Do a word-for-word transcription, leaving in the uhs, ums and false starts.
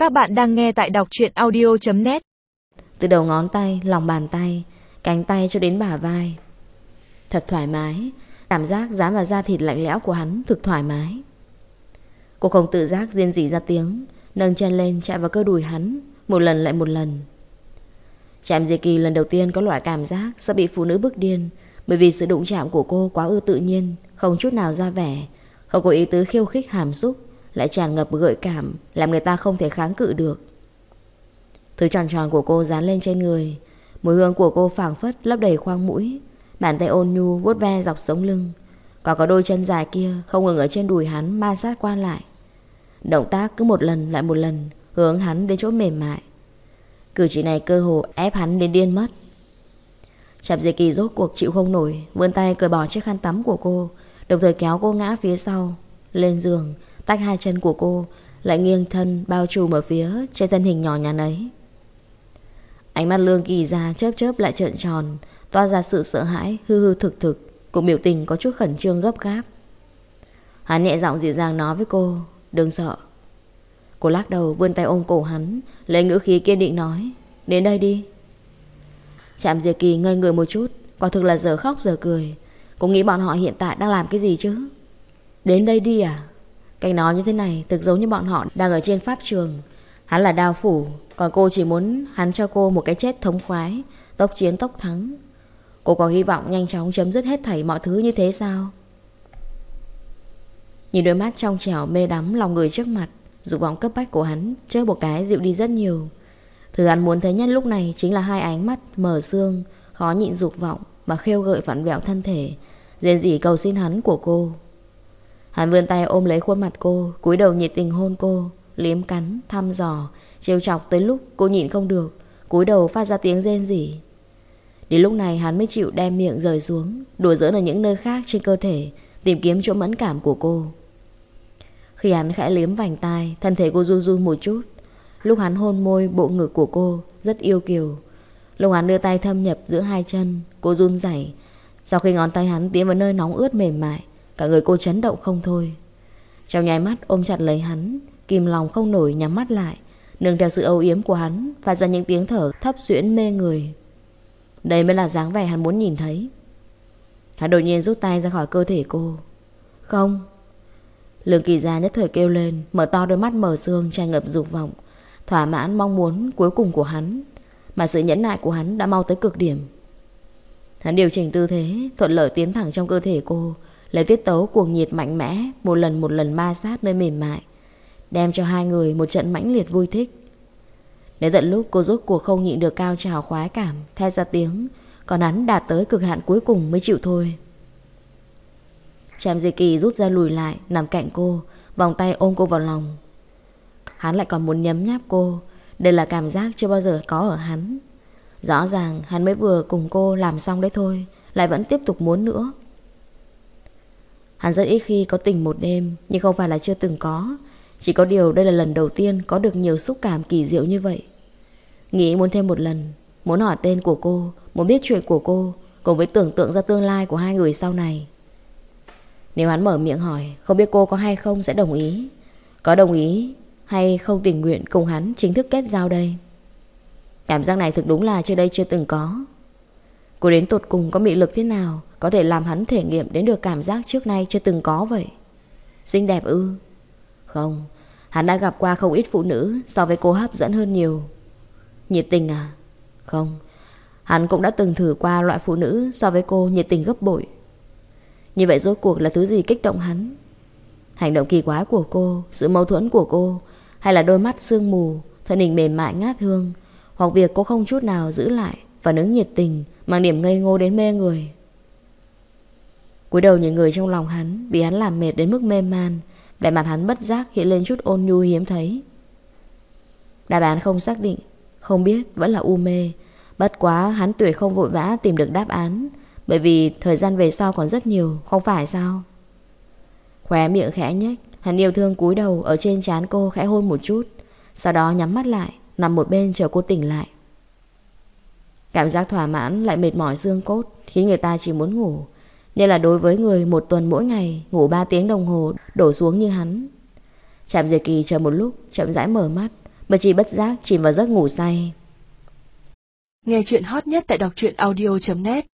Các bạn đang nghe tại đọc truyện audio chấm net. Từ đầu ngón tay, lòng bàn tay, cánh tay cho đến bả vai. Thật thoải mái. Cảm giác dán vào da thịt lạnh lẽo của hắn thực thoải mái. Cô không tự giác rên rỉ ra tiếng, nâng chân lên chạm vào cơ đùi hắn, một lần lại một lần. Chạm Diệp Kỳ lần đầu tiên có loại cảm giác sắp bị phụ nữ bức điên, bởi vì sự đụng chạm của cô quá ư tự nhiên, không chút nào ra vẻ, không có ý tứ khiêu khích hàm xúc, lại tràn ngập gợi cảm, làm người ta không thể kháng cự được. Thứ tròn tròn của cô dán lên trên người, mùi hương của cô phảng phất lấp đầy khoang mũi, bàn tay ôn nhu vuốt ve dọc sống lưng, còn có đôi chân dài kia không ngừng ở trên đùi hắn ma sát qua lại. Động tác cứ một lần lại một lần hướng hắn đến chỗ mềm mại. Cử chỉ này cơ hồ ép hắn đến điên mất. Chạp Diệp Kỳ rốt cuộc chịu không nổi, vươn tay cởi bỏ chiếc khăn tắm của cô, đồng thời kéo cô ngã phía sau lên giường, tách hai chân của cô, lại nghiêng thân bao trùm ở phía trên thân hình nhỏ nhắn ấy. Ánh mắt Lương Kỳ Gia chớp chớp lại trợn tròn, toa ra sự sợ hãi hư hư thực thực, cùng biểu tình có chút khẩn trương gấp gáp. Hắn nhẹ giọng dịu dàng nói với cô, đừng sợ. Cô lắc đầu vươn tay ôm cổ hắn, lấy ngữ khí kiên định nói, đến đây đi. Trạm Diệp Kỳ ngây người một chút, quả thực là giờ khóc giờ cười. Cô nghĩ bọn họ hiện tại đang làm cái gì chứ? Đến đây đi à? Cách nói như thế này thực giống như bọn họ đang ở trên pháp trường. Hắn là đao phủ, còn cô chỉ muốn hắn cho cô một cái chết thống khoái, tốc chiến tốc thắng. Cô có hy vọng nhanh chóng chấm dứt hết thảy mọi thứ như thế sao? Nhìn đôi mắt trong trẻo mê đắm lòng người trước mặt, dục vọng cấp bách của hắn chớp một cái dịu đi rất nhiều. Thứ hắn muốn thấy nhất lúc này chính là hai ánh mắt mở sương, khó nhịn dục vọng mà khêu gợi vặn vẹo thân thể, rên rỉ cầu xin hắn của cô. Hắn vươn tay ôm lấy khuôn mặt cô, cúi đầu nhiệt tình hôn cô, liếm cắn, thăm dò, trêu chọc tới lúc cô nhịn không được, cúi đầu phát ra tiếng rên rỉ. Đến lúc này hắn mới chịu đem miệng rời xuống, đùa giỡn ở những nơi khác trên cơ thể, tìm kiếm chỗ mẫn cảm của cô. Khi hắn khẽ liếm vành tai, thân thể cô run run một chút. Lúc hắn hôn môi bộ ngực của cô rất yêu kiều. Lúc hắn đưa tay thâm nhập giữa hai chân, cô run rẩy. Sau khi ngón tay hắn tiến vào nơi nóng ướt mềm mại, cả người cô chấn động không thôi. Trong nháy mắt ôm chặt lấy hắn, kìm lòng không nổi nhắm mắt lại, nương theo sự âu yếm của hắn phát ra những tiếng thở thấp xuyễn mê người. Đây mới là dáng vẻ hắn muốn nhìn thấy. Hắn đột nhiên rút tay ra khỏi cơ thể cô. Không. Lương Kỳ Gia nhất thời kêu lên, mở to đôi mắt mở sương tràn ngập dục vọng, thỏa mãn mong muốn cuối cùng của hắn. Mà sự nhẫn nại của hắn đã mau tới cực điểm. Hắn điều chỉnh tư thế, thuận lợi tiến thẳng trong cơ thể cô, lấy tiết tấu cuồng nhiệt mạnh mẽ, một lần một lần ma sát nơi mềm mại, đem cho hai người một trận mãnh liệt vui thích. Đến tận lúc cô rốt cuộc không nhịn được cao trào khoái cảm, thét ra tiếng, còn hắn đạt tới cực hạn cuối cùng mới chịu thôi. Trạm Diệp Kỳ rút ra lùi lại, nằm cạnh cô, vòng tay ôm cô vào lòng. Hắn lại còn muốn nhấm nháp cô. Đây là cảm giác chưa bao giờ có ở hắn. Rõ ràng hắn mới vừa cùng cô làm xong đấy thôi, lại vẫn tiếp tục muốn nữa. Hắn rất ít khi có tình một đêm, nhưng không phải là chưa từng có. Chỉ có điều đây là lần đầu tiên có được nhiều xúc cảm kỳ diệu như vậy. Nghĩ muốn thêm một lần, muốn hỏi tên của cô, muốn biết chuyện của cô, cùng với tưởng tượng ra tương lai của hai người sau này. Nếu hắn mở miệng hỏi không biết cô có hay không sẽ đồng ý. Có đồng ý hay không tình nguyện cùng hắn chính thức kết giao đây. Cảm giác này thực đúng là trước đây chưa từng có. Cô đến tột cùng có mị lực thế nào, có thể làm hắn thể nghiệm đến được cảm giác trước nay chưa từng có vậy. Xinh đẹp ư? Không, hắn đã gặp qua không ít phụ nữ so với cô hấp dẫn hơn nhiều. Nhiệt tình à? Không, hắn cũng đã từng thử qua loại phụ nữ so với cô nhiệt tình gấp bội. Như vậy rốt cuộc là thứ gì kích động hắn? Hành động kỳ quái của cô, sự mâu thuẫn của cô, hay là đôi mắt sương mù, thân hình mềm mại ngát hương, hoặc việc cô không chút nào giữ lại phản ứng nhiệt tình mang điểm ngây ngô đến mê người. Cúi đầu những người trong lòng hắn bị hắn làm mệt đến mức mê man, vẻ mặt hắn bất giác hiện lên chút ôn nhu hiếm thấy. Đáp án không xác định, không biết vẫn là u mê. Bất quá hắn tuyệt không vội vã tìm được đáp án, bởi vì thời gian về sau còn rất nhiều, không phải sao? Khóe miệng khẽ nhếch, hắn yêu thương cúi đầu ở trên trán cô khẽ hôn một chút, sau đó nhắm mắt lại, nằm một bên chờ cô tỉnh lại. Cảm giác thỏa mãn lại mệt mỏi xương cốt, khiến người ta chỉ muốn ngủ. Như là đối với người một tuần mỗi ngày ngủ ba tiếng đồng hồ đổ xuống như hắn. Trạm Diệp Kỳ chờ một lúc, chậm rãi mở mắt, Bất chi bất giác chìm vào giấc ngủ say. Nghe chuyện hot nhất tại đọc truyện audio chấm net.